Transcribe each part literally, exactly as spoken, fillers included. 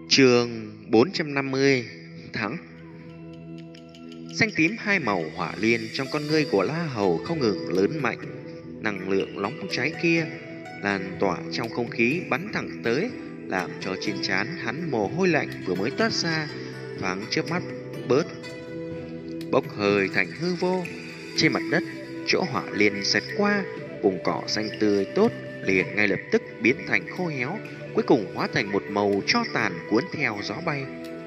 Chương bốn trăm năm mươi thắng. Xanh tím hai màu hỏa liên trong con ngươi của La Hầu không ngừng lớn mạnh. Năng lượng nóng cháy kia lan tỏa trong không khí bắn thẳng tới, làm cho trên trán hắn mồ hôi lạnh vừa mới toát ra thoáng chớp mắt bớt, bốc hơi thành hư vô. Trên mặt đất, chỗ hỏa liên xẹt qua, vùng cỏ xanh tươi tốt liền ngay lập tức biến thành khô héo, cuối cùng hóa thành một màu tro tàn cuốn theo gió bay.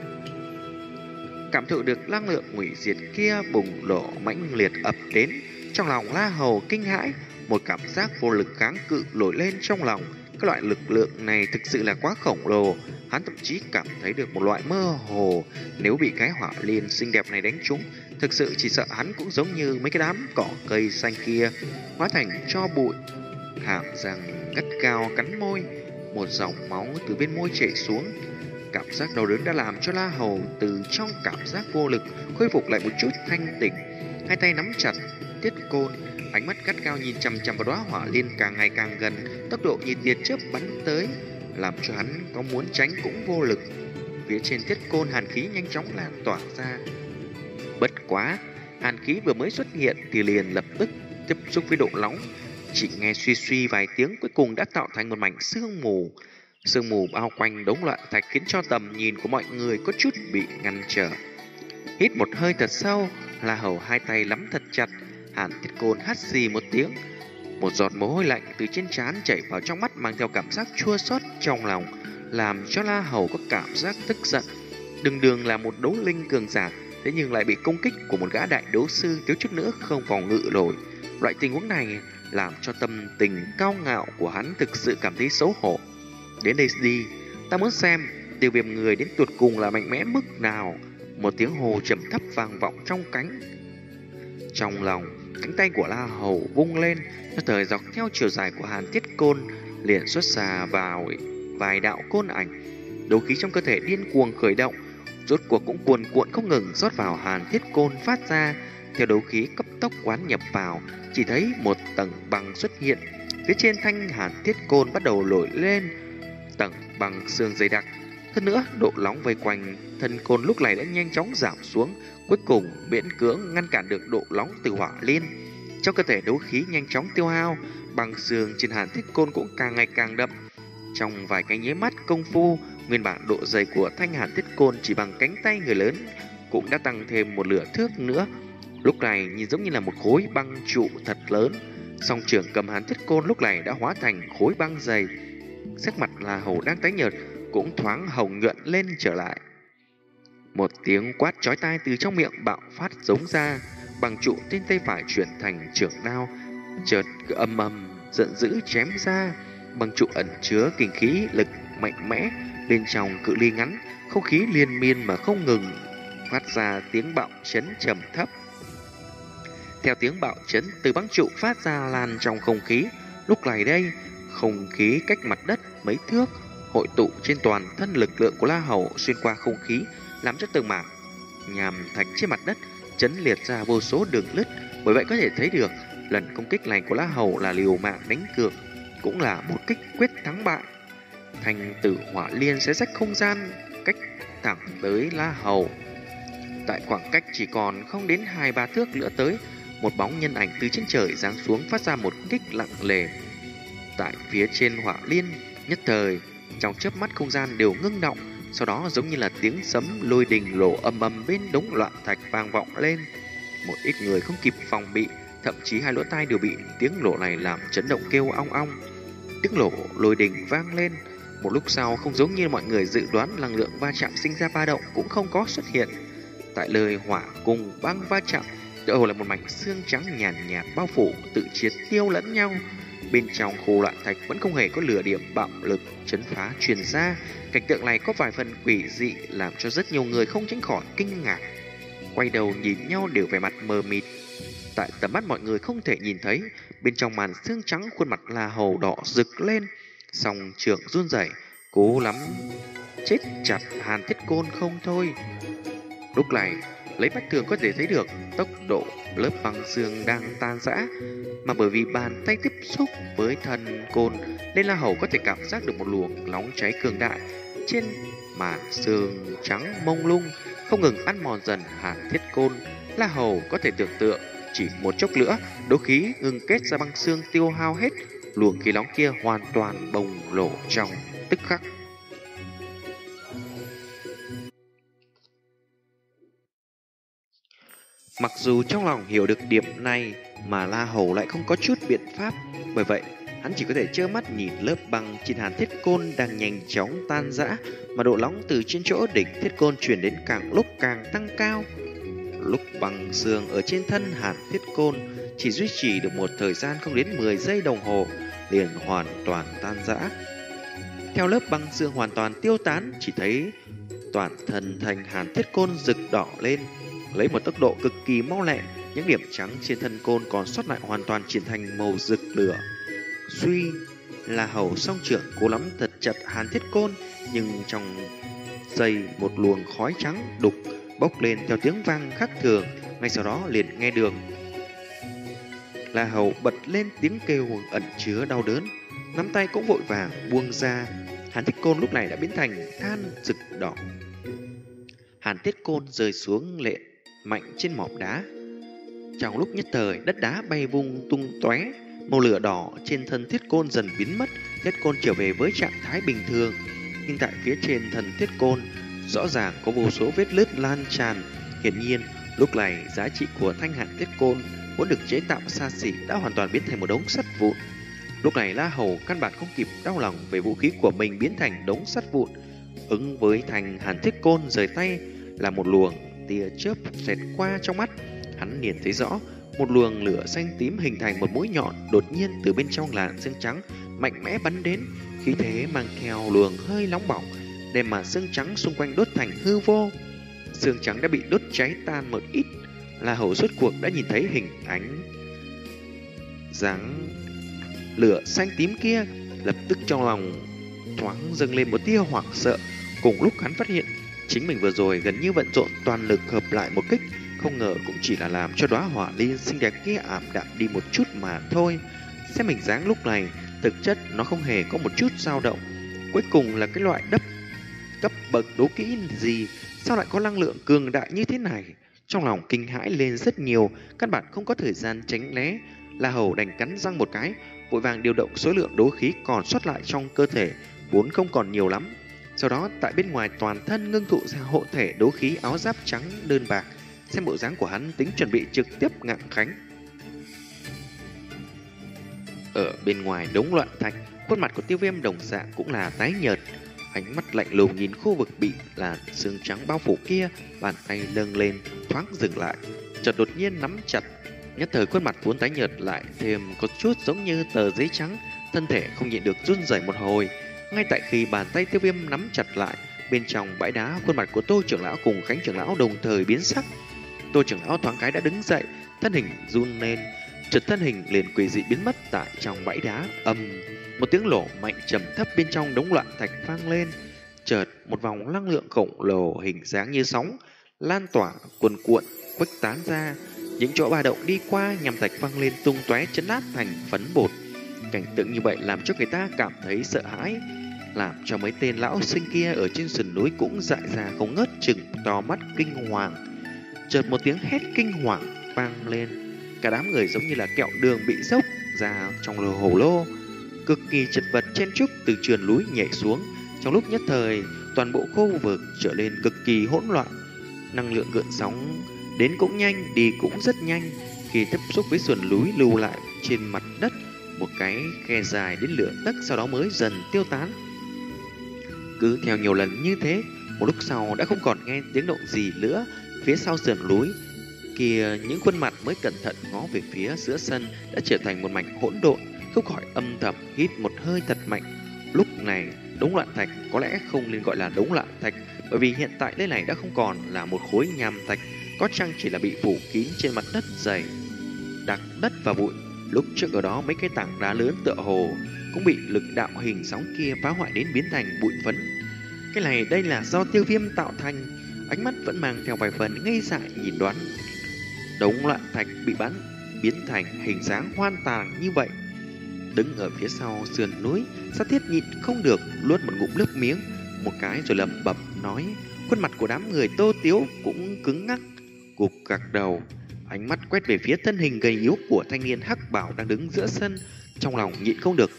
Cảm thụ được năng lượng hủy diệt kia bùng nổ mãnh liệt ập đến, trong lòng La Hầu kinh hãi, một cảm giác vô lực kháng cự nổi lên trong lòng. Cái loại lực lượng này thực sự là quá khổng lồ, hắn thậm chí cảm thấy được một loại mơ hồ. Nếu bị cái hỏa liên xinh đẹp này đánh trúng, thực sự chỉ sợ hắn cũng giống như mấy cái đám cỏ cây xanh kia, hóa thành tro bụi. Hàm răng gắt cao cắn môi, một dòng máu từ bên môi chảy xuống. Cảm giác đau đớn đã làm cho La Hầu từ trong cảm giác vô lực khôi phục lại một chút thanh tỉnh. Hai tay nắm chặt thiết côn, ánh mắt gắt gao nhìn chằm chằm vào đóa hỏa liên càng ngày càng gần, tốc độ như tia chớp bắn tới, làm cho hắn có muốn tránh cũng vô lực. Phía trên thiết côn hàn khí nhanh chóng lan tỏa ra. Bất quá, hàn khí vừa mới xuất hiện thì liền lập tức tiếp xúc với độ nóng, chỉ nghe suy suy vài tiếng, cuối cùng đã tạo thành một mảnh sương mù. Sương mù bao quanh đống loạn thạch khiến cho tầm nhìn của mọi người có chút bị ngăn trở. Hít một hơi thật sâu, La Hầu hai tay nắm thật chặt, hàn thiết côn hắt xì một tiếng. Một giọt mồ hôi lạnh từ trên trán chảy vào trong mắt, mang theo cảm giác chua xót trong lòng, làm cho La Hầu có cảm giác tức giận. Đường đường là một đấu linh cường giả, thế nhưng lại bị công kích của một gã đại đấu sư thiếu chút nữa không phòng ngự nổi. Loại tình huống này làm cho tâm tình cao ngạo của hắn thực sự cảm thấy xấu hổ. Đến đây đi, ta muốn xem tiêu viêm người đến tuột cùng là mạnh mẽ mức nào. Một tiếng hồ trầm thấp vang vọng trong cánh. Trong lòng, cánh tay của La Hầu vung lên, cho thời dọc theo chiều dài của hàn thiết côn liền xuất ra vào vài đạo côn ảnh. Đấu khí trong cơ thể điên cuồng khởi động, rốt cuộc cũng cuồn cuộn không ngừng rót vào hàn thiết côn phát ra. Theo đấu khí cấp tốc quán nhập vào, chỉ thấy một tầng băng xuất hiện. Phía trên thanh hàn thiết côn bắt đầu nổi lên tầng băng xương dày đặc. Hơn nữa, độ nóng vây quanh thân côn lúc này đã nhanh chóng giảm xuống, cuối cùng miễn cưỡng ngăn cản được độ nóng từ hỏa liên. Trong cơ thể đấu khí nhanh chóng tiêu hao, băng xương trên hàn thiết côn cũng càng ngày càng đậm. Trong vài cái nháy mắt công phu, nguyên bản độ dày của thanh hàn thiết côn chỉ bằng cánh tay người lớn cũng đã tăng thêm một nửa thước nữa. Lúc này nhìn giống như là một khối băng trụ thật lớn. Song trưởng cầm hàn thiết côn lúc này đã hóa thành khối băng dày. Sắc mặt La Hầu đang tái nhợt cũng thoáng hồng nhuận lên trở lại. Một tiếng quát chói tai từ trong miệng bạo phát giống ra, băng trụ trên tay phải chuyển thành trưởng đao, chợt âm âm giận dữ chém ra. Băng trụ ẩn chứa kinh khí lực mạnh mẽ, bên trong cự ly ngắn, không khí liên miên mà không ngừng phát ra tiếng bạo chấn trầm thấp. Theo tiếng bạo chấn từ băng trụ phát ra lan trong không khí, lúc này đây, không khí cách mặt đất mấy thước hội tụ trên toàn thân, lực lượng của La Hầu xuyên qua không khí, làm cho từng mảng nhàm thạch trên mặt đất chấn liệt ra vô số đường lứt. Bởi vậy có thể thấy được lần công kích này của La Hầu là liều mạng đánh cược, cũng là một kích quyết thắng bại. Thành tử hỏa liên xé rách không gian cách thẳng tới La Hầu. Tại khoảng cách chỉ còn không đến hai ba thước nữa tới, một bóng nhân ảnh từ trên trời giáng xuống phát ra một kích lặng lề. Tại phía trên hỏa liên, nhất thời trong chớp mắt không gian đều ngưng động, sau đó giống như là tiếng sấm lôi đình nổ âm ầm bên đống loạn thạch vang vọng lên. Một ít người không kịp phòng bị, thậm chí hai lỗ tai đều bị tiếng nổ này làm chấn động kêu ong ong. Tiếng nổ lôi đình vang lên, một lúc sau không giống như mọi người dự đoán, năng lượng va chạm sinh ra ba động cũng không có xuất hiện. Tại lời hỏa cùng băng va chạm, tựa hồ là một mảnh xương trắng nhàn nhạt, nhạt bao phủ, tự triệt tiêu lẫn nhau. Bên trong khu loạn thạch vẫn không hề có lửa điểm bạo lực chấn phá truyền ra. Cảnh tượng này có vài phần quỷ dị, làm cho rất nhiều người không tránh khỏi kinh ngạc, quay đầu nhìn nhau đều vẻ mặt mờ mịt. Tại tầm mắt mọi người không thể nhìn thấy, bên trong màn xương trắng khuôn mặt La Hầu đỏ rực lên, song trưởng run rẩy, cố lắm chết chặt hàn thiết côn không thôi. Lúc này, lấy mắt thường có thể thấy được tốc độ lớp băng xương đang tan rã, mà bởi vì bàn tay tiếp xúc với thân côn nên La Hầu có thể cảm giác được một luồng nóng cháy cường đại. trên mà sương trắng mông lung không ngừng ăn mòn dần Hàn Thiết Côn. La Hầu có thể tưởng tượng chỉ một chốc nữa đấu khí ngưng kết ra băng xương tiêu hao hết, luồng khí nóng kia hoàn toàn bùng nổ trong tức khắc. Mặc dù trong lòng hiểu được điểm này mà La Hầu lại không có chút biện pháp, bởi vậy hắn chỉ có thể trơ mắt nhìn lớp băng trên Hàn Thiết Côn đang nhanh chóng tan rã, mà độ nóng từ trên chỗ đỉnh Thiết Côn truyền đến càng lúc càng tăng cao. Lúc băng xương ở trên thân Hàn Thiết Côn chỉ duy trì được một thời gian không đến mười giây đồng hồ liền hoàn toàn tan rã. Theo lớp băng xương hoàn toàn tiêu tán, chỉ thấy toàn thân thành Hàn Thiết Côn rực đỏ lên, lấy một tốc độ cực kỳ mau lẹ, những điểm trắng trên thân côn còn sót lại hoàn toàn chuyển thành màu rực lửa. Suy, La Hầu song trưởng cố lắm thật chặt Hàn Thiết Côn, nhưng trong giây một luồng khói trắng đục bốc lên theo tiếng vang khác thường, ngay sau đó liền nghe được La Hầu bật lên tiếng kêu ẩn chứa đau đớn, nắm tay cũng vội vàng buông ra. Hàn Thiết Côn lúc này đã biến thành than rực đỏ. Hàn Thiết Côn rơi xuống lệ mạnh trên mỏm đá. Trong lúc nhất thời, đất đá bay vung tung tóe, màu lửa đỏ trên thân Thiết Côn dần biến mất, Thiết Côn trở về với trạng thái bình thường. Nhưng tại phía trên thân Thiết Côn, rõ ràng có vô số vết lứt lan tràn. Hiển nhiên, lúc này giá trị của thanh Hàn Thiết Côn vốn được chế tạo xa xỉ đã hoàn toàn biến thành một đống sắt vụn. Lúc này La Hầu căn bản không kịp đau lòng về vũ khí của mình biến thành đống sắt vụn. Ứng với thanh Hàn Thiết Côn rời tay là một luồng tia chớp xẹt qua trong mắt. Hắn liền thấy rõ một luồng lửa xanh tím hình thành một mũi nhọn đột nhiên từ bên trong làn xương trắng mạnh mẽ bắn đến, khí thế mang theo luồng hơi nóng bỏng đem màn xương trắng xung quanh đốt thành hư vô. Xương trắng đã bị đốt cháy tan một ít. La Hầu rốt cuộc đã nhìn thấy hình ánh dáng lửa xanh tím kia, lập tức trong lòng thoáng dâng lên một tia hoảng sợ. Cùng lúc hắn phát hiện chính mình vừa rồi gần như vận rộn toàn lực hợp lại một kích, không ngờ cũng chỉ là làm cho đóa hỏa liên xinh đẹp kia ảm đạm đi một chút mà thôi. Xem hình dáng lúc này, thực chất nó không hề có một chút dao động. Cuối cùng là cái loại đắp cấp bậc đố kỹ gì, sao lại có năng lượng cường đại như thế này? Trong lòng kinh hãi lên rất nhiều, căn bản không có thời gian tránh né. La Hầu đành cắn răng một cái, vội vàng điều động số lượng đấu khí còn sót lại trong cơ thể, vốn không còn nhiều lắm. Sau đó tại bên ngoài toàn thân ngưng tụ ra hộ thể đấu khí áo giáp trắng đơn bạc. Xem bộ dáng của hắn tính chuẩn bị trực tiếp ngặng khánh. Ở bên ngoài đống loạn thạch, khuôn mặt của Tiêu Viêm đồng dạng cũng là tái nhợt, ánh mắt lạnh lùng nhìn khu vực bị làn xương trắng bao phủ kia, bàn tay nâng lên thoáng dừng lại, chợt đột nhiên nắm chặt. Nhất thời khuôn mặt vốn tái nhợt lại thêm có chút giống như tờ giấy trắng, thân thể không nhịn được run rẩy một hồi. Ngay tại khi bàn tay Tiêu Viêm nắm chặt lại, bên trong bãi đá, khuôn mặt của Tô trưởng lão cùng Khánh trưởng lão đồng thời biến sắc. Tô trưởng lão thoáng cái đã đứng dậy, thân hình run lên, chợt thân hình liền quỷ dị biến mất tại trong bãi đá. Ầm, một tiếng nổ mạnh trầm thấp bên trong đống loạn thạch vang lên. Chợt một vòng năng lượng khổng lồ hình dáng như sóng lan tỏa cuồn cuộn khuếch tán ra, những chỗ ba động đi qua nhằm thạch văng lên tung tóe chấn nát thành phấn bột. Cảnh tượng như vậy làm cho người ta cảm thấy sợ hãi, làm cho mấy tên lão sinh kia ở trên sườn núi cũng dại ra không ngớt, chừng to mắt kinh hoàng. Chợt một tiếng hét kinh hoàng vang lên, cả đám người giống như là kẹo đường bị dốc ra trong lò hồ lô, cực kỳ chật vật chen chúc từ trườn núi nhảy xuống. Trong lúc nhất thời, toàn bộ khu vực trở nên cực kỳ hỗn loạn. Năng lượng gợn sóng đến cũng nhanh, đi cũng rất nhanh. Khi tiếp xúc với sườn núi lưu lại trên mặt đất một cái khe dài đến lửa tấc, sau đó mới dần tiêu tán. Cứ theo nhiều lần như thế, một lúc sau đã không còn nghe tiếng động gì nữa. Phía sau sườn núi kia, những khuôn mặt mới cẩn thận ngó về phía giữa sân đã trở thành một mảnh hỗn độn. Không khỏi âm thầm hít một hơi thật mạnh. Lúc này đống loạn thạch có lẽ không nên gọi là đống loạn thạch, bởi vì hiện tại đây này đã không còn là một khối nham thạch, có chăng chỉ là bị phủ kín trên mặt đất dày đặc đất và bụi. Lúc trước ở đó mấy cái tảng đá lớn tựa hồ cũng bị lực đạo hình sóng kia phá hoại đến biến thành bụi phấn. Cái này đây là do Tiêu Viêm tạo thành. Ánh mắt vẫn mang theo vài phần ngây dại nhìn đoán. Đống loạn thạch bị bắn biến thành hình dáng hoang tàn như vậy. Đứng ở phía sau sườn núi, Sát Thiết nhịn không được nuốt một ngụm nước miếng. một cái rồi lẩm bẩm nói. Khuôn mặt của đám người Tô Tiếu cũng cứng ngắc, gục gặc đầu, ánh mắt quét về phía thân hình gầy yếu của thanh niên hắc bảo đang đứng giữa sân, trong lòng nhịn không được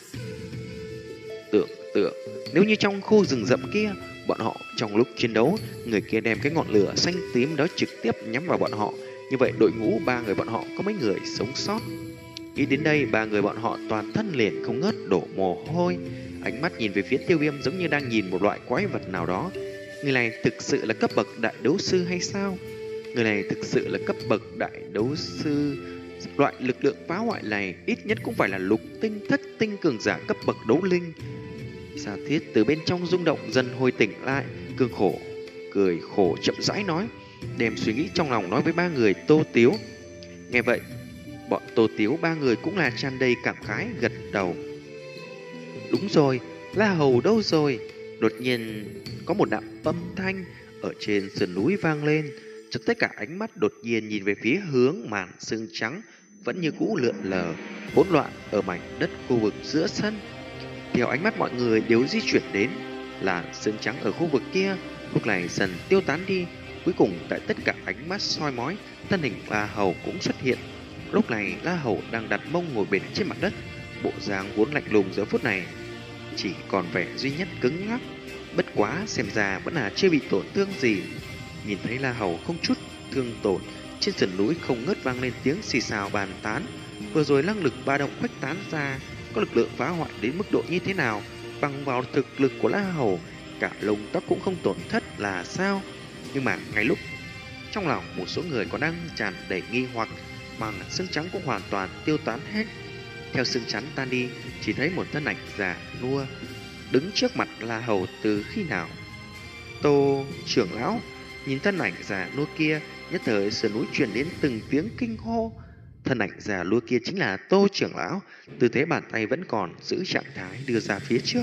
tưởng tượng nếu như trong khu rừng rậm kia, bọn họ trong lúc chiến đấu, người kia đem cái ngọn lửa xanh tím đó trực tiếp nhắm vào bọn họ, như vậy đội ngũ ba người bọn họ có mấy người sống sót? Nghĩ đến đây, ba người bọn họ toàn thân liền không ngớt đổ mồ hôi, ánh mắt nhìn về phía Tiêu Viêm giống như đang nhìn một loại quái vật nào đó. Người này thực sự là cấp bậc đại đấu sư hay sao? Người này thực sự là cấp bậc đại đấu sư. Loại lực lượng phá hoại này ít nhất cũng phải là lục tinh thất tinh cường giả cấp bậc đấu linh. Sa Thiết từ bên trong rung động dần hồi tỉnh lại, cương khổ cười khổ chậm rãi nói, đem suy nghĩ trong lòng nói với ba người Tô Tiếu. Nghe vậy, bọn Tô Tiếu ba người cũng là tràn đầy cảm khái gật đầu. Đúng rồi, La Hầu đâu rồi? Đột nhiên có một đạo âm thanh ở trên sườn núi vang lên, chợt tất cả ánh mắt đột nhiên nhìn về phía hướng màn sương trắng vẫn như cũ lượn lờ, hỗn loạn ở mảnh đất khu vực giữa sân. Theo ánh mắt mọi người đều di chuyển đến, làn sương trắng ở khu vực kia lúc này dần tiêu tán đi. Cuối cùng tại tất cả ánh mắt soi mói, thân hình La Hầu cũng xuất hiện. Lúc này La Hầu đang đặt mông ngồi bệt trên mặt đất, bộ dáng vốn lạnh lùng giờ phút này chỉ còn vẻ duy nhất cứng ngắc. Bất quá xem ra vẫn là chưa bị tổn thương gì. Nhìn thấy La Hầu không chút thương tổn, trên sườn núi không ngớt vang lên tiếng xì xào bàn tán. Vừa rồi năng lực ba động khuếch tán ra, có lực lượng phá hoại đến mức độ như thế nào? Bằng vào thực lực của La Hầu, cả lông tóc cũng không tổn thất là sao? Nhưng mà ngay lúc trong lòng một số người còn đang tràn đầy nghi hoặc, màn sương trắng cũng hoàn toàn tiêu tán hết. Theo sương trắng tan đi, chỉ thấy một thân ảnh già nua đứng trước mặt La Hầu từ khi nào? Tô trưởng lão nhìn thân ảnh già nua kia, nhất thời sườn núi truyền đến từng tiếng kinh hô. Thân ảnh già nua kia chính là Tô trưởng lão, tư thế bàn tay vẫn còn giữ trạng thái đưa ra phía trước,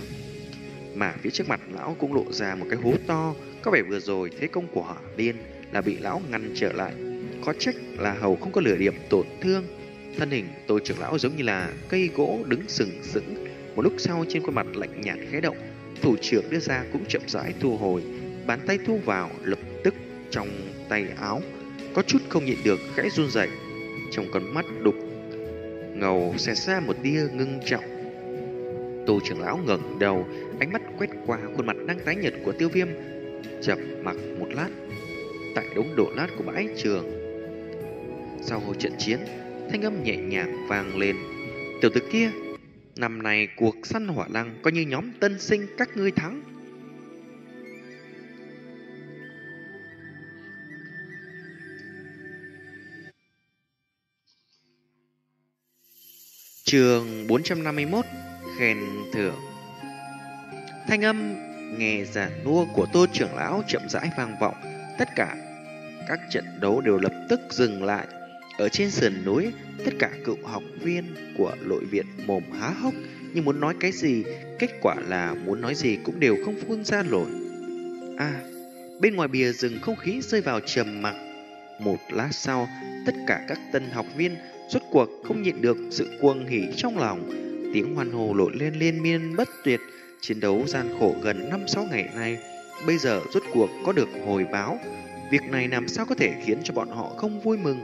mà phía trước mặt lão cũng lộ ra một cái hố to. Có vẻ vừa rồi thế công của Hỏa Liên là bị lão ngăn trở lại, có trách là Hầu không có lửa điểm tổn thương. Thân hình Tô trưởng lão giống như là cây gỗ đứng sừng sững. Một lúc sau, trên khuôn mặt lạnh nhạt khẽ động, thủ trưởng đưa ra cũng chậm rãi thu hồi, bàn tay thu vào, lập tức trong tay áo có chút không nhịn được khẽ run rẩy. Trong con mắt đục ngầu xẹt ra một tia ngưng trọng. Tô trưởng lão ngẩng đầu, ánh mắt quét qua khuôn mặt đang tái nhợt của Tiêu Viêm, chậm mặc một lát. Tại đống đổ nát của bãi trường, sau hồi trận chiến, thanh âm nhẹ nhàng vang lên. Tiểu tử kia, năm nay cuộc săn hỏa lăng coi như nhóm tân sinh các ngươi thắng. Chương bốn trăm năm mươi mốt, khen thưởng. Thanh âm nghe giản nua của Tô trưởng lão chậm rãi vang vọng. Tất cả các trận đấu đều lập tức dừng lại. Ở trên sườn núi, tất cả cựu học viên của nội viện mồm há hốc như muốn nói cái gì, kết quả là muốn nói gì cũng đều không phun ra nổi. À, bên ngoài bìa rừng không khí rơi vào trầm mặc. Một lát sau, tất cả các tân học viên rốt cuộc không nhịn được sự cuồng hỉ trong lòng. Tiếng hoan hô nổi lên liên miên bất tuyệt. Chiến đấu gian khổ gần năm sáu ngày nay, bây giờ rốt cuộc có được hồi báo. Việc này làm sao có thể khiến cho bọn họ không vui mừng?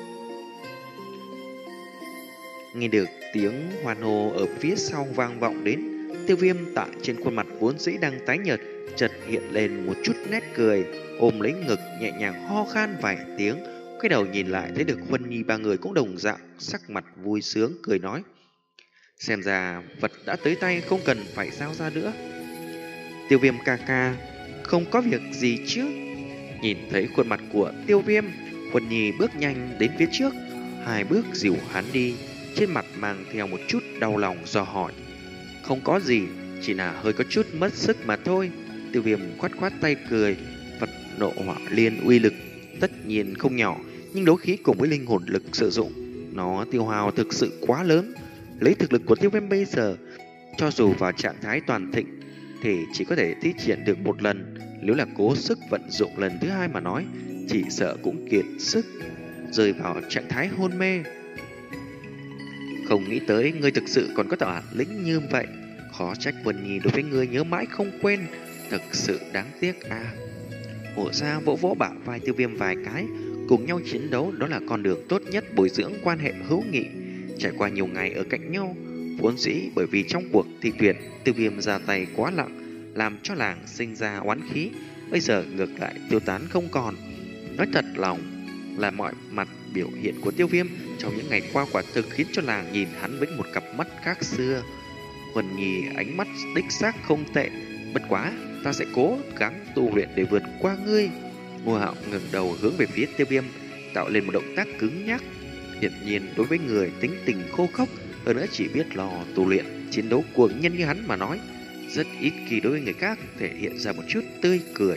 Nghe được tiếng hoan hô ở phía sau vang vọng đến, Tiêu Viêm tại trên khuôn mặt vốn dĩ đang tái nhợt chợt hiện lên một chút nét cười, ôm lấy ngực nhẹ nhàng ho khan vài tiếng, quay đầu nhìn lại thấy được Huân Nhi ba người cũng đồng dạng sắc mặt vui sướng cười nói: xem ra vật đã tới tay, không cần phải giao ra nữa. Tiêu Viêm ca ca, không có việc gì chứ? Nhìn thấy khuôn mặt của Tiêu Viêm, Huân Nhi bước nhanh đến phía trước, hai bước dìu hắn đi, trên mặt mang theo một chút đau lòng dò hỏi. Không có gì, chỉ là hơi có chút mất sức mà thôi. Tiêu Viêm khoát khoát tay cười. Vật nộ hỏa liên uy lực tất nhiên không nhỏ, nhưng đấu khí cùng với linh hồn lực sử dụng, nó tiêu hao thực sự quá lớn. Lấy thực lực của Tiêu Viêm bây giờ, cho dù vào trạng thái toàn thịnh thì chỉ có thể thi triển được một lần. Nếu là cố sức vận dụng lần thứ hai mà nói, chỉ sợ cũng kiệt sức, rơi vào trạng thái hôn mê. Không nghĩ tới ngươi thực sự còn có bản lĩnh như vậy. Khó trách Vân Nhi đối với ngươi nhớ mãi không quên. Thực sự đáng tiếc à. Hổ ra vỗ vỗ bả vai Tiêu Viêm vài cái. Cùng nhau chiến đấu đó là con đường tốt nhất bồi dưỡng quan hệ hữu nghị. Trải qua nhiều ngày ở cạnh nhau, vốn dĩ bởi vì trong cuộc thi tuyển Tiêu Viêm ra tay quá nặng, làm cho làng sinh ra oán khí. Bây giờ ngược lại tiêu tán không còn. Nói thật lòng là mọi mặt biểu hiện của Tiêu Viêm trong những ngày qua quả thực khiến cho làng nhìn hắn với một cặp mắt khác xưa. Huân Nhi ánh mắt đích xác không tệ, bất quá ta sẽ cố gắng tu luyện để vượt qua ngươi. Ngô Hạo ngẩng đầu hướng về phía Tiêu Viêm, tạo lên một động tác cứng nhắc. Hiển nhiên đối với người tính tình khô khốc, hơn nữa chỉ biết lo tu luyện, chiến đấu cuồng nhân như hắn mà nói, rất ít khi đối với người khác thể hiện ra một chút tươi cười.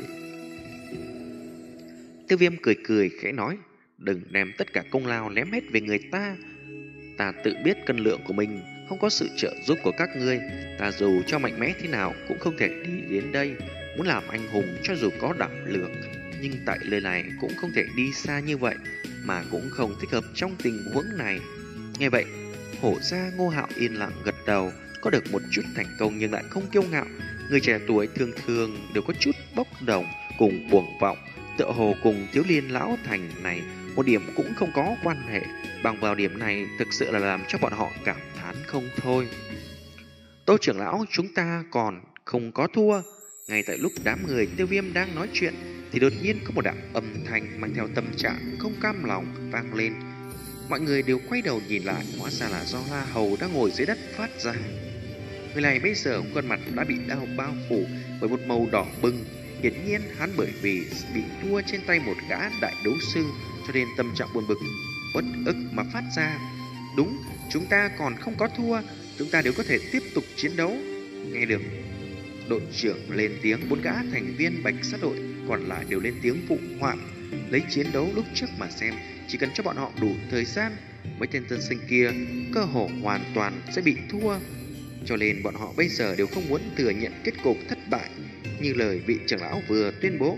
Tiêu Viêm cười cười khẽ nói, đừng đem tất cả công lao ném hết về người ta. Ta tự biết cân lượng của mình, không có sự trợ giúp của các ngươi, ta dù cho mạnh mẽ thế nào cũng không thể đi đến đây. Muốn làm anh hùng cho dù có đảm lượng, nhưng tại nơi này cũng không thể đi xa như vậy, mà cũng không thích hợp trong tình huống này. Nghe vậy, Hổ gia Ngô Hạo yên lặng gật đầu, có được một chút thành công nhưng lại không kiêu ngạo. Người trẻ tuổi thường thường đều có chút bốc đồng cùng cuồng vọng, tựa hồ cùng thiếu liên lão thành này một điểm cũng không có quan hệ. Bằng vào điểm này thực sự là làm cho bọn họ cảm thán không thôi. Tô trưởng lão, chúng ta còn không có thua. Ngay tại lúc đám người Tiêu Viêm đang nói chuyện thì đột nhiên có một đạo âm thanh mang theo tâm trạng không cam lòng vang lên. Mọi người đều quay đầu nhìn lại, hóa ra là do La Hầu đang ngồi dưới đất phát ra. Người này bây giờ khuôn mặt đã bị đau bao phủ bởi một màu đỏ bừng. Hiển nhiên hắn bởi vì bị thua trên tay một gã đại đấu sư cho nên tâm trạng buồn bực, uất ức mà phát ra. Đúng, chúng ta còn không có thua, chúng ta đều có thể tiếp tục chiến đấu. Nghe được đội trưởng lên tiếng, bốn gã thành viên Bạch Sát đội còn lại đều lên tiếng phụ họa. Lấy chiến đấu lúc trước mà xem, chỉ cần cho bọn họ đủ thời gian, mấy tên tân sinh kia cơ hồ hoàn toàn sẽ bị thua. Cho nên bọn họ bây giờ đều không muốn thừa nhận kết cục thất bại như lời vị trưởng lão vừa tuyên bố.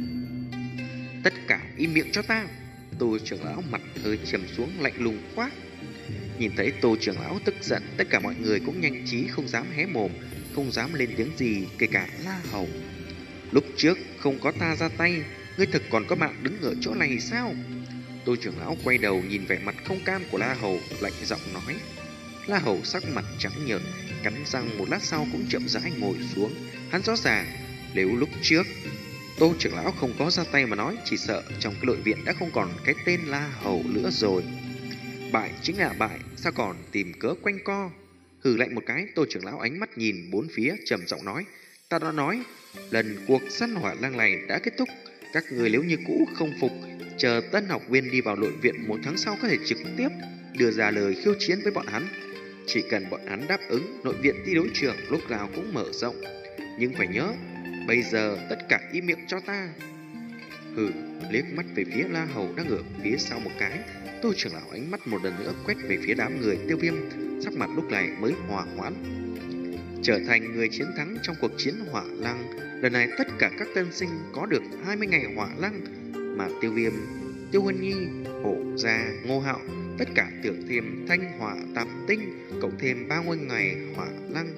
Tất cả im miệng cho ta. Tô trưởng lão mặt hơi trầm xuống, lạnh lùng quát. Nhìn thấy Tô trưởng lão tức giận, tất cả mọi người cũng nhanh trí không dám hé mồm, không dám lên tiếng gì, kể cả La Hầu. Lúc trước không có ta ra tay, ngươi thực còn có mạng đứng ở chỗ này sao? Tô trưởng lão quay đầu nhìn vẻ mặt không cam của La Hầu, lạnh giọng nói. La Hầu sắc mặt trắng nhợt, cắn răng một lát sau cũng chậm rãi ngồi xuống. Hắn rõ ràng nếu lúc trước Tô trưởng lão không có ra tay mà nói, chỉ sợ trong cái nội viện đã không còn cái tên La Hầu nữa rồi. Bại chính là bại, sao còn tìm cớ quanh co? Hừ lạnh một cái, Tô trưởng lão ánh mắt nhìn bốn phía, trầm giọng nói. Ta đã nói, lần cuộc săn hỏa lang này đã kết thúc. Các người nếu như cũ không phục, chờ tân học viên đi vào nội viện một tháng sau có thể trực tiếp đưa ra lời khiêu chiến với bọn hắn. Chỉ cần bọn hắn đáp ứng, nội viện thi đấu trường lúc nào cũng mở rộng. Nhưng phải nhớ, bây giờ tất cả im miệng cho ta. Hừ, liếc mắt về phía La Hầu đang ở phía sau một cái, Tô trưởng lão ánh mắt một lần nữa quét về phía đám người Tiêu Viêm, sắc mặt lúc này mới hòa hoãn. Trở thành người chiến thắng trong cuộc chiến hỏa lăng, lần này tất cả các tân sinh có được hai mươi ngày hỏa lăng, mà Tiêu Viêm, Tiêu Huân Nhi, Hổ Gia, Ngô Hạo tất cả tưởng thêm thanh hỏa tạp tinh, cộng thêm ba mươi ngày hỏa lăng.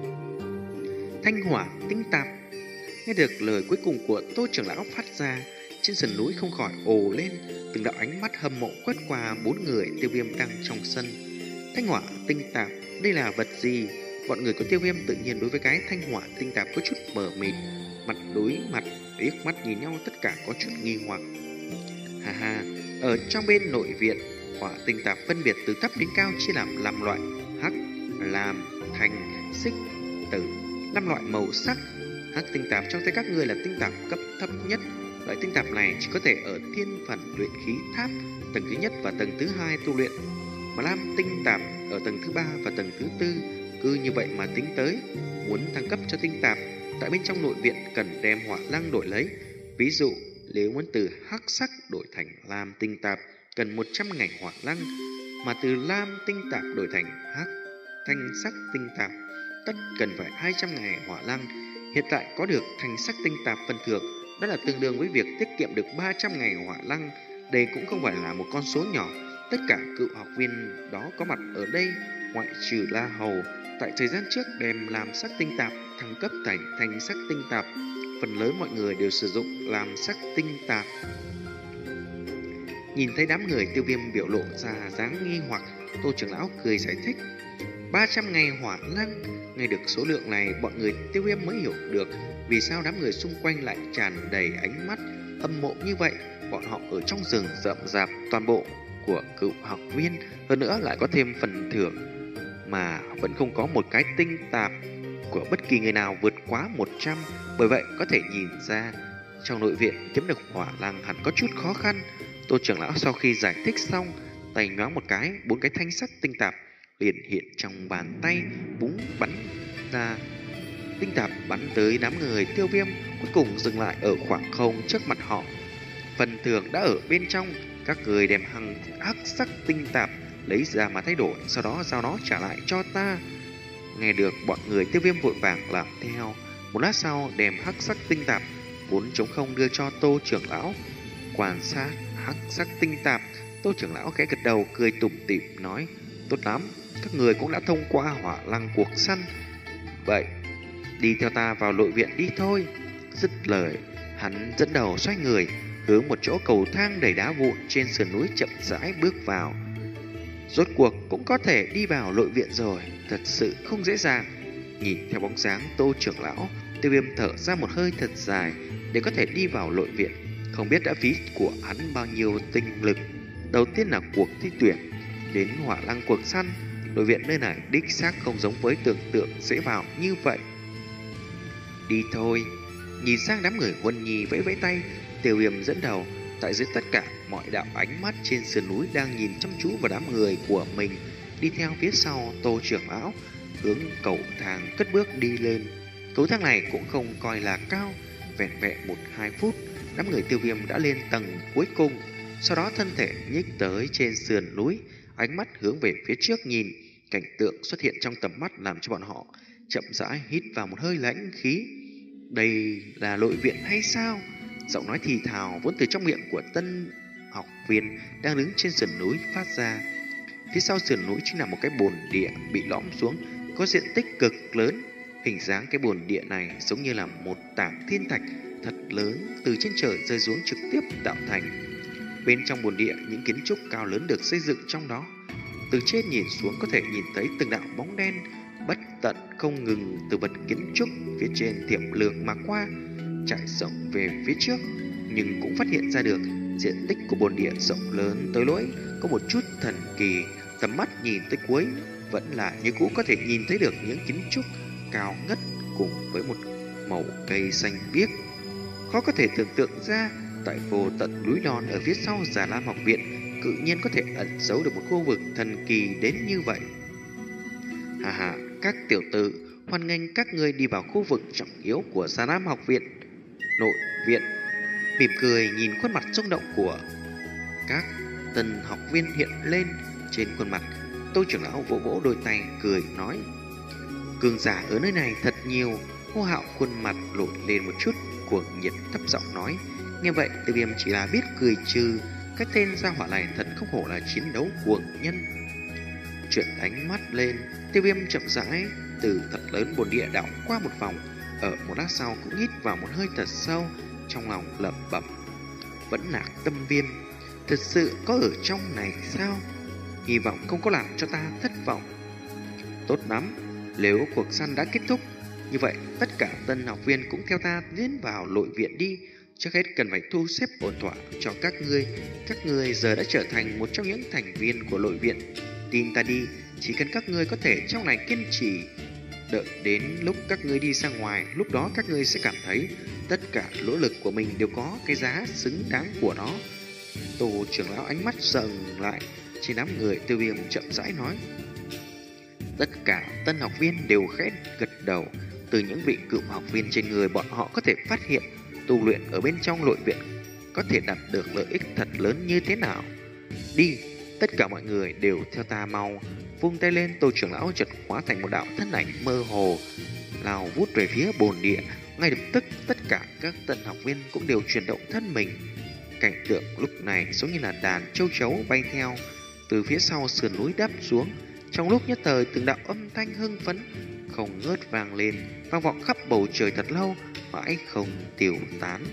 Thanh hỏa tinh tạp. Nghe được lời cuối cùng của Tô trưởng lão phát ra, trên sườn núi không khỏi ồ lên, từng đạo ánh mắt hâm mộ quét qua bốn người Tiêu Viêm đang trong sân. Thanh hỏa tinh tạp, đây là vật gì? Bọn người của Tiêu Viêm tự nhiên đối với cái thanh hỏa tinh tạp có chút mờ mịt, mặt đối mặt liếc mắt nhìn nhau, tất cả có chút nghi hoặc. Ha ha, ở trong bên nội viện, hỏa tinh tạp phân biệt từ thấp đến cao chia làm năm loại: hắc, lam, thanh, xích, tử, năm loại màu sắc. Hắc tinh tạp trong tay các ngươi là tinh tạp cấp thấp nhất. Loại tinh tạp này chỉ có thể ở thiên phần luyện khí tháp tầng thứ nhất và tầng thứ hai tu luyện, mà lam tinh tạp ở tầng thứ ba và tầng thứ tư. Cứ như vậy mà tính tới, muốn thăng cấp cho tinh tạp, tại bên trong nội viện cần đem hỏa lăng đổi lấy. Ví dụ, nếu muốn từ hắc sắc đổi thành lam tinh tạp, cần một trăm ngày hỏa lăng, mà từ lam tinh tạp đổi thành hắc thanh sắc tinh tạp, tất cần phải hai trăm ngày hỏa lăng. Hiện tại có được thanh sắc tinh tạp phần thưởng, đó là tương đương với việc tiết kiệm được ba trăm ngày hỏa lăng. Đây cũng không phải là một con số nhỏ. Tất cả cựu học viên đó có mặt ở đây, ngoại trừ La Hầu, tại thời gian trước đem làm sắc tinh tạp thăng cấp thành thanh sắc tinh tạp. Phần lớn mọi người đều sử dụng làm sắc tinh tạp. Nhìn thấy đám người Tiêu Viêm biểu lộ ra dáng nghi hoặc, Tô trưởng lão cười giải thích. ba trăm ngày hỏa lăng. Nghe được số lượng này, bọn người Tiêu Viêm mới hiểu được vì sao đám người xung quanh lại tràn đầy ánh mắt hâm mộ như vậy. Bọn họ ở trong rừng rậm rạp toàn bộ của cựu học viên, hơn nữa lại có thêm phần thưởng, mà vẫn không có một cái tinh tạp của bất kỳ người nào vượt quá một trăm. Bởi vậy có thể nhìn ra trong nội viện kiếm được hỏa lăng hẳn có chút khó khăn. Tô trưởng lão sau khi giải thích xong, tay nhoáng một cái, bốn cái thanh sắc tinh tạp liền hiện trong bàn tay, búng bắn ra. Tinh tạp bắn tới đám người Tiêu Viêm, cuối cùng dừng lại ở khoảng không trước mặt họ. Phần thưởng đã ở bên trong, các người đem hằng hắc sắc tinh tạp lấy ra mà thay đổi, sau đó giao nó trả lại cho ta. Nghe được bọn người Tiêu Viêm vội vàng làm theo. Một lát sau đem hắc sắc tinh tạp vốn trống không đưa cho Tô trưởng lão. Quan sát hắc sắc tinh tạp, Tô trưởng lão khẽ gật đầu cười tủm tỉm nói: tốt lắm, các người cũng đã thông qua hỏa lăng cuộc săn, vậy đi theo ta vào nội viện đi thôi. Dứt lời, hắn dẫn đầu xoay người hướng một chỗ cầu thang đầy đá vụn trên sườn núi chậm rãi bước vào. Rốt cuộc cũng có thể đi vào nội viện rồi, thật sự không dễ dàng. Nhìn theo bóng dáng Tô trưởng lão, Tiêu Viêm thở ra một hơi thật dài. Để có thể đi vào nội viện, không biết đã phí của hắn bao nhiêu tinh lực. Đầu tiên là cuộc thi tuyển, đến hỏa lăng cuộc săn. Nội viện nơi này đích xác không giống với tưởng tượng dễ vào như vậy. Đi thôi. Nhìn sang đám người Huân Nhi vẫy vẫy tay, Tiêu Viêm dẫn đầu. Tại dưới tất cả mọi đạo ánh mắt trên sườn núi đang nhìn chăm chú vào đám người của mình. Đi theo phía sau Tô trưởng lão hướng cầu thang cất bước đi lên. Cầu thang này cũng không coi là cao, vẹn vẹn một hai phút đám người Tiêu Viêm đã lên tầng cuối cùng. Sau đó thân thể nhích tới trên sườn núi, ánh mắt hướng về phía trước nhìn. Cảnh tượng xuất hiện trong tầm mắt làm cho bọn họ chậm rãi hít vào một hơi lãnh khí. Đây là nội viện hay sao? Giọng nói thì thào vốn từ trong miệng của tân học viên đang đứng trên sườn núi phát ra. Phía sau sườn núi chính là một cái bồn địa bị lõm xuống, có diện tích cực lớn. Hình dáng cái bồn địa này giống như là một tảng thiên thạch thật lớn từ trên trời rơi xuống trực tiếp tạo thành. Bên trong bồn địa, những kiến trúc cao lớn được xây dựng trong đó. Từ trên nhìn xuống có thể nhìn thấy từng đạo bóng đen bất tận không ngừng từ vật kiến trúc phía trên thiểm lược mà qua, trải rộng về phía trước, nhưng cũng phát hiện ra được diện tích của bồn địa rộng lớn tới nỗi có một chút thần kỳ. Tầm mắt nhìn tới cuối vẫn là như cũ có thể nhìn thấy được những kiến trúc cao ngất cùng với một màu cây xanh biếc. Khó có thể tưởng tượng ra tại vô tận núi non ở phía sau Già Lam học viện cự nhiên có thể ẩn giấu được một khu vực thần kỳ đến như vậy. Hà hà, các tiểu tử, hoan nghênh các ngươi đi vào khu vực trọng yếu của Già Lam học viện. Nội viện mỉm cười nhìn khuôn mặt rung động của các tân học viên hiện lên trên khuôn mặt. Tô trưởng lão vỗ vỗ đôi tay cười nói: cường giả ở nơi này thật nhiều. Hô Hạo khuôn mặt nổi lên một chút cuồng nhiệt, thấp giọng nói. Nghe vậy Tiêu Viêm chỉ là biết cười trừ. Cái tên gia hỏa này thật không hổ là chiến đấu cuồng nhân. Chuyển ánh mắt lên, Tiêu Viêm chậm rãi từ thật lớn bồn địa đảo qua một vòng. Ở một lát sau cũng hít vào một hơi thật sâu, trong lòng lẩm bẩm: vẫn lạc tâm viêm, thật sự có ở trong này sao? Hy vọng không có làm cho ta thất vọng. Tốt lắm, nếu cuộc săn đã kết thúc, như vậy tất cả tân học viên cũng theo ta tiến vào nội viện đi. Trước hết cần phải thu xếp ổn thỏa cho các ngươi. Các ngươi giờ đã trở thành một trong những thành viên của nội viện. Tin ta đi, chỉ cần các ngươi có thể trong này kiên trì, đợi đến lúc các ngươi đi ra ngoài, lúc đó các ngươi sẽ cảm thấy tất cả nỗ lực của mình đều có cái giá xứng đáng của nó. Tô trưởng lão ánh mắt dần lại trên đám người Tiêu Viêm chậm rãi nói. Tất cả tân học viên đều khẽ gật đầu. Từ những vị cựu học viên trên người bọn họ có thể phát hiện tu luyện ở bên trong nội viện có thể đạt được lợi ích thật lớn như thế nào. Đi, tất cả mọi người đều theo ta mau. Vung tay lên, Tô trưởng lão chợt hóa thành một đạo thân ảnh mơ hồ lao vút về phía bồn địa. Ngay lập tức tất cả các tân học viên cũng đều chuyển động thân mình. Cảnh tượng lúc này giống như là đàn châu chấu bay theo từ phía sau sườn núi đáp xuống. Trong lúc nhất thời từng đạo âm thanh hưng phấn không ngớt vang lên, vang vọng khắp bầu trời thật lâu, mãi không tiêu tán.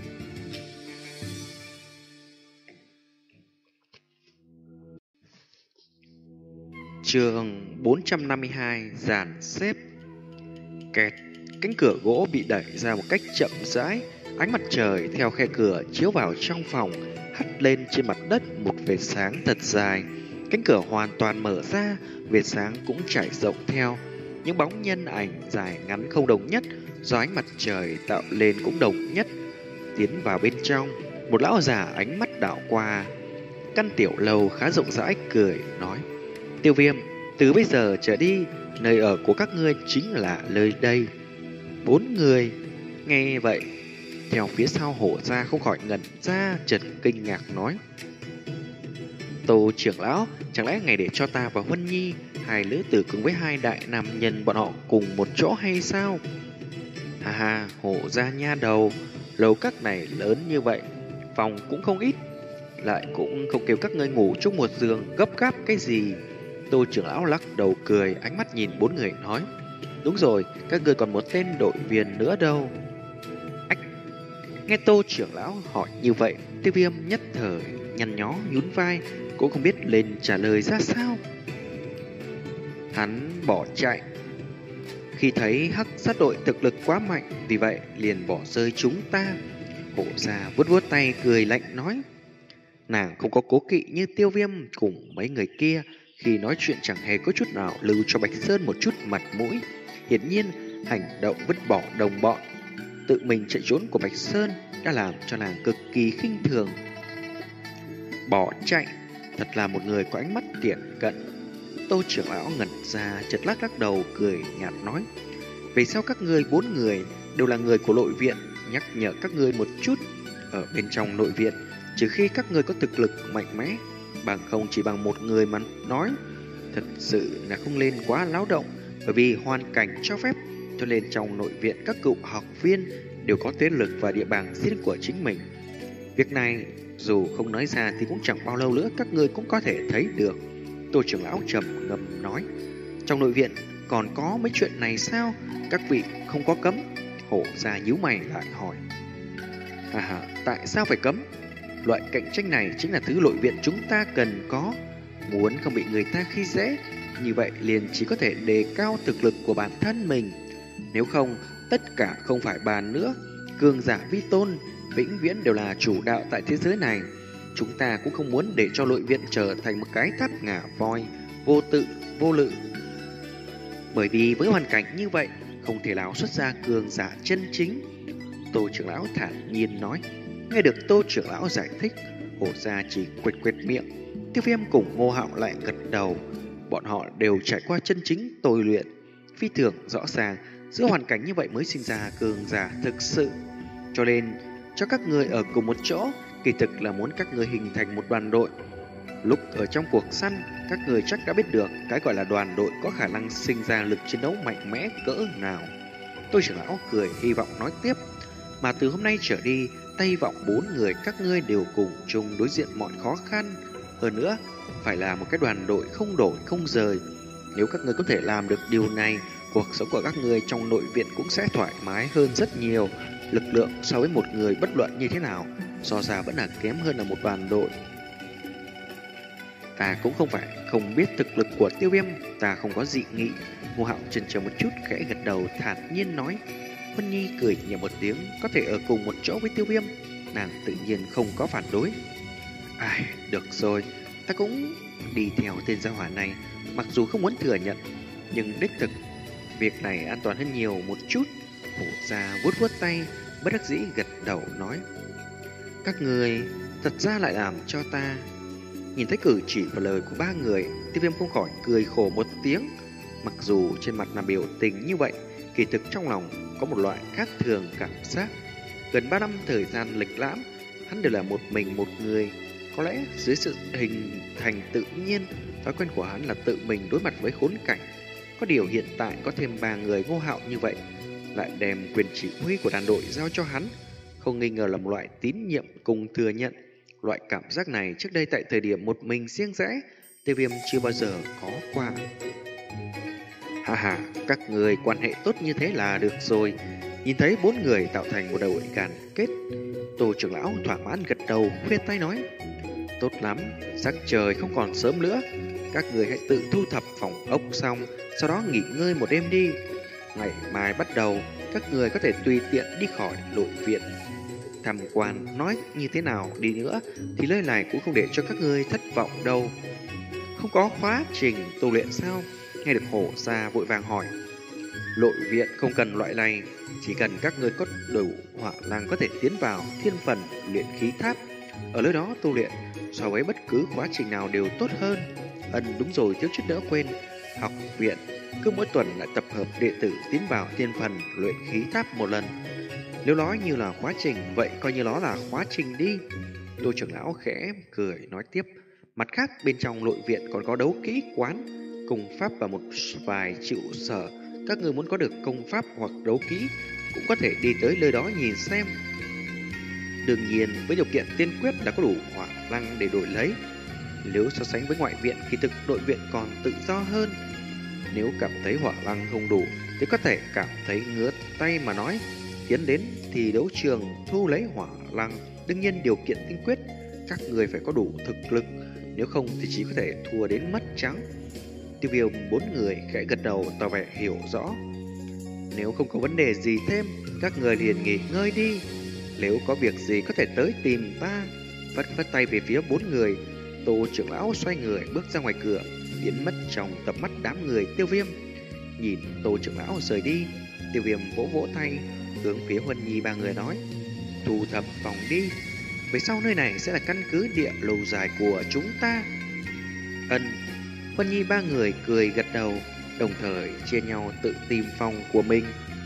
Chương bốn trăm năm mươi hai, dàn xếp. Kẹt, cánh cửa gỗ bị đẩy ra một cách chậm rãi, ánh mặt trời theo khe cửa chiếu vào trong phòng, hắt lên trên mặt đất một vệt sáng thật dài. Cánh cửa hoàn toàn mở ra, vệt sáng cũng trải rộng theo. Những bóng nhân ảnh dài ngắn không đồng nhất, do ánh mặt trời tạo lên cũng đồng nhất. Tiến vào bên trong, một lão già ánh mắt đảo qua căn tiểu lầu khá rộng rãi, cười nói: Tiêu Viêm, từ bây giờ trở đi, nơi ở của các ngươi chính là nơi đây. Bốn người nghe vậy, theo phía sau hổ ra không khỏi ngẩn ra, chợt kinh ngạc nói: Tô trưởng lão, chẳng lẽ ngày để cho ta và Huân Nhi, hai lữ tử cùng với hai đại nam nhân bọn họ cùng một chỗ hay sao? Hà hà, hổ ra nha đầu, lầu các này lớn như vậy, phòng cũng không ít, lại cũng không kêu các ngươi ngủ chung một giường, gấp gáp cái gì? Tô trưởng lão lắc đầu cười, ánh mắt nhìn bốn người nói: Đúng rồi, các ngươi còn một tên đội viên nữa đâu? Ách! Nghe Tô trưởng lão hỏi như vậy, Tiêu Viêm nhất thời nhăn nhó nhún vai, cũng không biết lên trả lời ra sao. Hắn bỏ chạy. Khi thấy hắc sát đội thực lực quá mạnh, vì vậy liền bỏ rơi chúng ta. Hổ già vuốt vuốt tay cười lạnh nói: Nàng không có cố kỵ như Tiêu Viêm cùng mấy người kia, khi nói chuyện chẳng hề có chút nào lưu cho Bạch Sơn một chút mặt mũi. Hiển nhiên, hành động vứt bỏ đồng bọn, tự mình chạy trốn của Bạch Sơn đã làm cho nàng cực kỳ khinh thường. Bỏ chạy, thật là một người có ánh mắt tiện cận. Tô trưởng lão ngẩn ra, chợt lắc lắc đầu cười nhạt nói: Về sau các ngươi bốn người đều là người của nội viện, nhắc nhở các ngươi một chút, ở bên trong nội viện, trừ khi các ngươi có thực lực mạnh mẽ, bằng không chỉ bằng một người mà nói, thật sự là không nên quá láo động. Bởi vì hoàn cảnh cho phép, cho nên trong nội viện các cựu học viên đều có thế lực và địa bàn riêng của chính mình. Việc này dù không nói ra thì cũng chẳng bao lâu nữa các ngươi cũng có thể thấy được. Tô trưởng lão trầm ngâm nói: Trong nội viện còn có mấy chuyện này sao? Các vị không có cấm? Hổ ra nhíu mày lại hỏi: À hà, tại sao phải cấm? Loại cạnh tranh này chính là thứ nội viện chúng ta cần có. Muốn không bị người ta khi dễ, như vậy liền chỉ có thể đề cao thực lực của bản thân mình. Nếu không, tất cả không phải bàn nữa. Cường giả vi tôn vĩnh viễn đều là chủ đạo tại thế giới này. Chúng ta cũng không muốn để cho nội viện trở thành một cái tháp ngà voi, vô tự, vô lự. Bởi vì với hoàn cảnh như vậy, không thể nào xuất ra cường giả chân chính. Tô trưởng lão thản nhiên nói. Nghe được Tô trưởng lão giải thích, hổ ra chỉ quệt quệt miệng. Tiêu Viêm cùng Ngô Hạo lại gật đầu. Bọn họ đều trải qua chân chính tôi luyện, phi thường rõ ràng giữa hoàn cảnh như vậy mới sinh ra cường giả thực sự. Cho nên cho các người ở cùng một chỗ, kỳ thực là muốn các người hình thành một đoàn đội. Lúc ở trong cuộc săn, các người chắc đã biết được cái gọi là đoàn đội có khả năng sinh ra lực chiến đấu mạnh mẽ cỡ nào. Tôi trưởng lão cười hy vọng nói tiếp: Mà từ hôm nay trở đi, Tây Vọng bốn người các ngươi đều cùng chung đối diện mọi khó khăn. Hơn nữa, phải là một cái đoàn đội không đổi không rời. Nếu các ngươi có thể làm được điều này, cuộc sống của các ngươi trong nội viện cũng sẽ thoải mái hơn rất nhiều. Lực lượng so với một người bất luận như thế nào, so ra vẫn là kém hơn là một đoàn đội. Ta cũng không phải không biết thực lực của Tiêu Viêm, ta không có dị nghị. Ngô Hạo chần chờ một chút, khẽ gật đầu thản nhiên nói. Vân Nhi cười nhẹ một tiếng, có thể ở cùng một chỗ với Tiêu Viêm, nàng tự nhiên không có phản đối. Ai, được rồi, ta cũng đi theo tên gia hỏa này, mặc dù không muốn thừa nhận, nhưng đích thực việc này an toàn hơn nhiều một chút. Hổ ra vuốt vuốt tay, bất đắc dĩ gật đầu nói: Các người thật ra lại làm cho ta. Nhìn thấy cử chỉ và lời của ba người, Tiêu Viêm không khỏi cười khổ một tiếng. Mặc dù trên mặt là biểu tình như vậy, kỳ thực trong lòng có một loại khác thường cảm giác. Gần ba năm thời gian lịch lãm, hắn đều là một mình một người. Có lẽ dưới sự hình thành tự nhiên, thói quen của hắn là tự mình đối mặt với khốn cảnh. Có điều hiện tại có thêm ba người Ngô Hạo như vậy, lại đem quyền chỉ huy của đoàn đội giao cho hắn, không nghi ngờ là một loại tín nhiệm cùng thừa nhận. Loại cảm giác này trước đây tại thời điểm một mình riêng rẽ, Tiêu Viêm chưa bao giờ có qua. Hà hà, các người quan hệ tốt như thế là được rồi. Nhìn thấy bốn người tạo thành một đội gàn kết, Tô trưởng lão thỏa mãn gật đầu, khuyên tay nói: tốt lắm, sắc trời không còn sớm nữa, các người hãy tự thu thập phòng ốc xong, sau đó nghỉ ngơi một đêm đi. Ngày mai bắt đầu, các người có thể tùy tiện đi khỏi nội viện tham quan. Nói như thế nào đi nữa thì nơi này cũng không để cho các người thất vọng đâu. Không có khóa trình tu luyện sao? Nghe được Hổ Gia vội vàng hỏi. Nội viện không cần loại này, chỉ cần các người có đủ hỏa năng có thể tiến vào thiên phần luyện khí tháp. Ở nơi đó tu luyện so với bất cứ quá trình nào đều tốt hơn. Ân, đúng rồi, thiếu chút nữa quên, học viện cứ mỗi tuần lại tập hợp đệ tử tiến vào thiên phần luyện khí tháp một lần. Nếu nói như là khóa trình, vậy coi như nó là khóa trình đi. Tô trưởng lão khẽ cười nói tiếp. Mặt khác, bên trong nội viện còn có đấu kỹ quán, công pháp và một vài trụ sở. Các người muốn có được công pháp hoặc đấu kỹ cũng có thể đi tới nơi đó nhìn xem. Đương nhiên, với điều kiện tiên quyết là có đủ hỏa năng để đổi lấy. Nếu so sánh với ngoại viện, kỳ thực nội viện còn tự do hơn. Nếu cảm thấy hỏa năng không đủ thì có thể cảm thấy ngứa tay mà nói. Tiến đến thì đấu trường thu lấy hỏa năng. Đương nhiên điều kiện tiên quyết, các người phải có đủ thực lực, nếu không thì chỉ có thể thua đến mất trắng. Tiêu Viêm bốn người khẽ gật đầu tỏ vẻ hiểu rõ. Nếu không có vấn đề gì thêm, các người liền nghỉ ngơi đi. Nếu có việc gì có thể tới tìm ta. Vất vất tay về phía bốn người, Tô trưởng lão xoay người bước ra ngoài cửa, biến mất trong tầm mắt đám người Tiêu Viêm. Nhìn Tô trưởng lão rời đi, Tiêu Viêm vỗ vỗ tay, hướng phía Huân Nhi ba người nói: thu thập phòng đi, về sau nơi này sẽ là căn cứ địa lâu dài của chúng ta. Ân. Huân Nhi ba người cười gật đầu, đồng thời chia nhau tự tìm phòng của mình.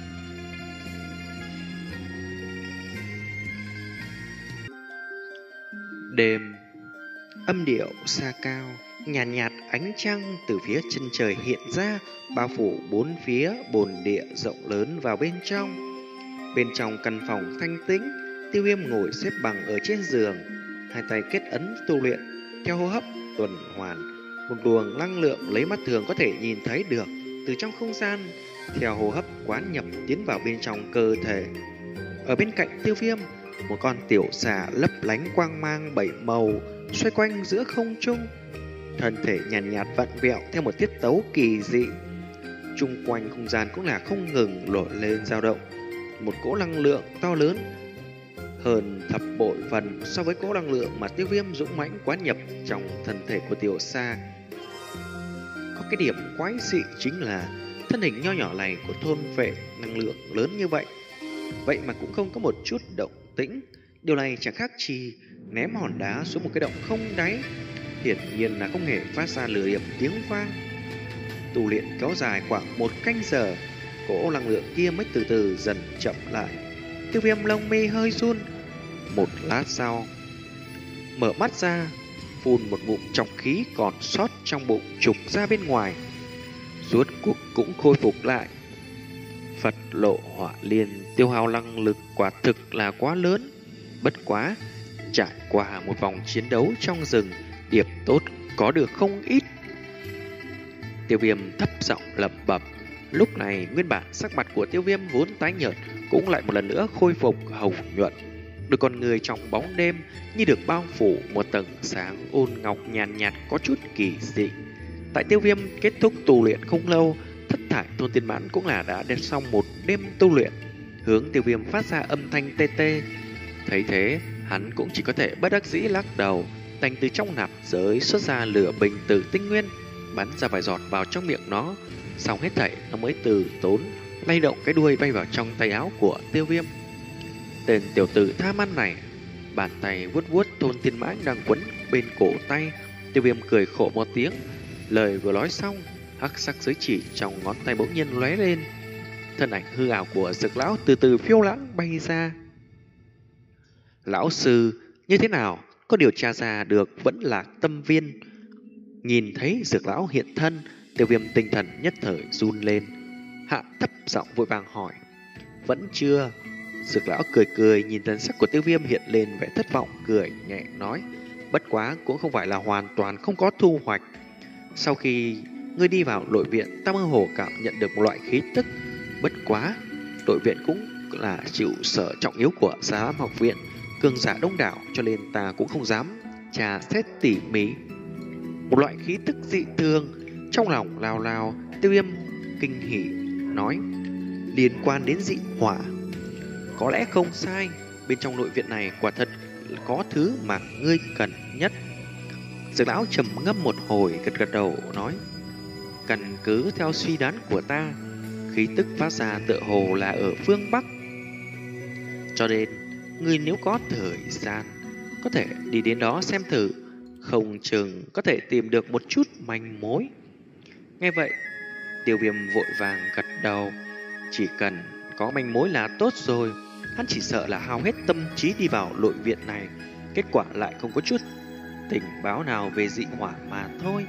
Đêm, âm điệu xa cao, nhàn nhạt, nhạt ánh trăng từ phía chân trời hiện ra, bao phủ bốn phía bồn địa rộng lớn vào bên trong. Bên trong căn phòng thanh tĩnh, Tiêu Viêm ngồi xếp bằng ở trên giường, hai tay kết ấn tu luyện, theo hô hấp tuần hoàn, một luồng năng lượng lấy mắt thường có thể nhìn thấy được từ trong không gian, theo hô hấp quán nhập tiến vào bên trong cơ thể. Ở bên cạnh Tiêu Viêm, một con tiểu xà lấp lánh quang mang bảy màu xoay quanh giữa không trung, thân thể nhàn nhạt, nhạt vặn vẹo theo một tiết tấu kỳ dị. Chung quanh không gian cũng là không ngừng nổi lên dao động, một cỗ năng lượng to lớn hơn thập bội phần so với cỗ năng lượng mà Tiêu Viêm dũng mãnh quán nhập trong thân thể của tiểu xà. Có cái điểm quái dị chính là thân hình nho nhỏ này của thôn vệ năng lượng lớn như vậy, vậy mà cũng không có một chút động tĩnh. Điều này chẳng khác chi ném hòn đá xuống một cái động không đáy, hiển nhiên là không hề phát ra lửa điểm tiếng vang. Tu luyện kéo dài khoảng một canh giờ, cỗ năng lượng kia mới từ từ dần chậm lại. Tiêu Viêm lông mi hơi run, một lát sau mở mắt ra, phun một ngụm trọng khí còn sót trong bụng trục ra bên ngoài, rốt cuộc cũng khôi phục lại. Phật lộ hỏa liên tiêu hao năng lực quả thực là quá lớn. Bất quá, trải qua một vòng chiến đấu trong rừng, điểm tốt có được không ít. Tiêu Viêm thấp giọng lẩm bẩm. Lúc này nguyên bản sắc mặt của Tiêu Viêm vốn tái nhợt cũng lại một lần nữa khôi phục hồng nhuận. Đôi con người trong bóng đêm như được bao phủ một tầng sáng ôn ngọc nhàn nhạt, nhạt có chút kỳ dị. Tại Tiêu Viêm kết thúc tu luyện không lâu, Thất Thải Thôn Tiên Mãn cũng là đã đem xong một đêm tu luyện, hướng Tiêu Viêm phát ra âm thanh tê tê. Thấy thế, hắn cũng chỉ có thể bất đắc dĩ lắc đầu, đành từ trong nạp giới xuất ra lửa bình tử tinh nguyên, bắn ra vài giọt vào trong miệng nó. Xong hết thảy, nó mới từ tốn lay động cái đuôi bay vào trong tay áo của Tiêu Viêm. Tên tiểu tử tham ăn này, bàn tay vuốt vuốt thôn tiên mãn đang quấn bên cổ tay. Tiêu Viêm cười khổ một tiếng, lời vừa nói xong, hắc sắc giới chỉ trong ngón tay bỗng nhiên lóe lên, thân ảnh hư ảo của Dược lão từ từ phiêu lãng bay ra. Lão sư, như thế nào? Có điều tra ra được vẫn là tâm viên. Nhìn thấy Dược lão hiện thân, Tiêu Viêm tinh thần nhất thời run lên, hạ thấp giọng vội vàng hỏi. Vẫn chưa. Dược lão cười cười, nhìn thần sắc của Tiêu Viêm hiện lên vẻ thất vọng, cười nhẹ nói. Bất quá cũng không phải là hoàn toàn không có thu hoạch. Sau khi ngươi đi vào nội viện, ta mơ hồ cảm nhận được một loại khí tức. Bất quá, nội viện cũng là chịu sở trọng yếu của Giá Lam học viện, cường giả đông đảo, cho nên ta cũng không dám trà xét tỉ mỉ. Một loại khí tức dị thường, trong lòng lao lao, Tiêu Viêm kinh hỉ nói, liên quan đến dị hỏa. Có lẽ không sai, bên trong nội viện này quả thật có thứ mà ngươi cần nhất. Dược lão trầm ngâm một hồi, gật gật đầu nói, căn cứ theo suy đoán của ta, khí tức phát ra tựa hồ là ở phương Bắc. Cho nên, ngươi nếu có thời gian, có thể đi đến đó xem thử, không chừng có thể tìm được một chút manh mối. Nghe vậy, Tiêu Viêm vội vàng gật đầu, chỉ cần có manh mối là tốt rồi. Hắn chỉ sợ là hao hết tâm trí đi vào nội viện này, kết quả lại không có chút tình báo nào về dị hỏa mà thôi.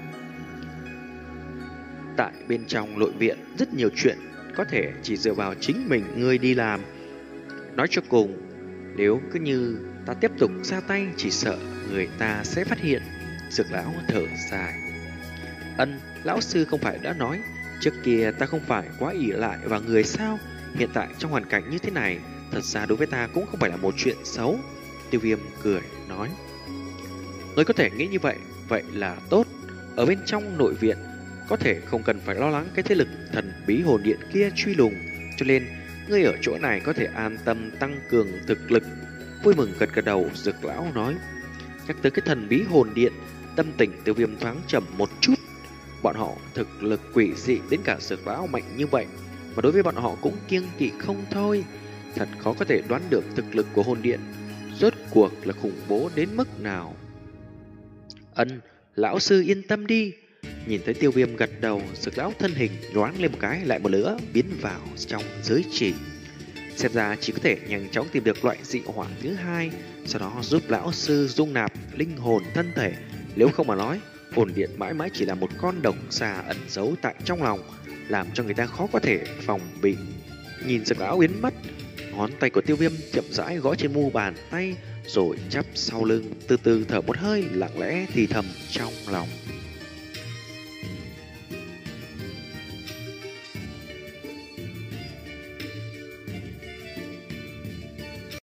Tại bên trong nội viện, rất nhiều chuyện có thể chỉ dựa vào chính mình ngươi đi làm. Nói cho cùng, nếu cứ như ta tiếp tục ra tay, chỉ sợ người ta sẽ phát hiện. Dược lão thở dài, ân, lão sư không phải đã nói trước kia ta không phải quá ỷ lại vào người sao? Hiện tại trong hoàn cảnh như thế này, thật ra đối với ta cũng không phải là một chuyện xấu. Tiêu Viêm cười nói, ngươi có thể nghĩ như vậy, vậy là tốt. Ở bên trong nội viện, có thể không cần phải lo lắng cái thế lực thần bí hồn điện kia truy lùng, cho nên ngươi ở chỗ này có thể an tâm tăng cường thực lực. Vui mừng gật gật đầu, Dược lão nói, nhắc tới cái thần bí hồn điện, tâm tình Tiêu Viêm thoáng trầm một chút. Bọn họ thực lực quỷ dị đến cả Dược lão mạnh như vậy, mà đối với bọn họ cũng kiêng kỵ không thôi. Thật khó có thể đoán được thực lực của hồn điện rốt cuộc là khủng bố đến mức nào. Ân, lão sư yên tâm đi. Nhìn thấy Tiêu Viêm gật đầu, Dược lão thân hình nhoáng lên một cái, lại một nữa biến vào trong giới chỉ. Xem ra chỉ có thể nhanh chóng tìm được loại dị hỏa thứ hai, sau đó giúp lão sư dung nạp linh hồn thân thể. Nếu không mà nói, hồn điện mãi mãi chỉ là một con độc xà ẩn giấu tại trong lòng, làm cho người ta khó có thể phòng bị. Nhìn Dược lão biến mất, ngón tay của Tiêu Viêm chậm rãi gõ trên mu bàn tay, rồi chắp sau lưng, từ từ thở một hơi, lặng lẽ thì thầm trong lòng.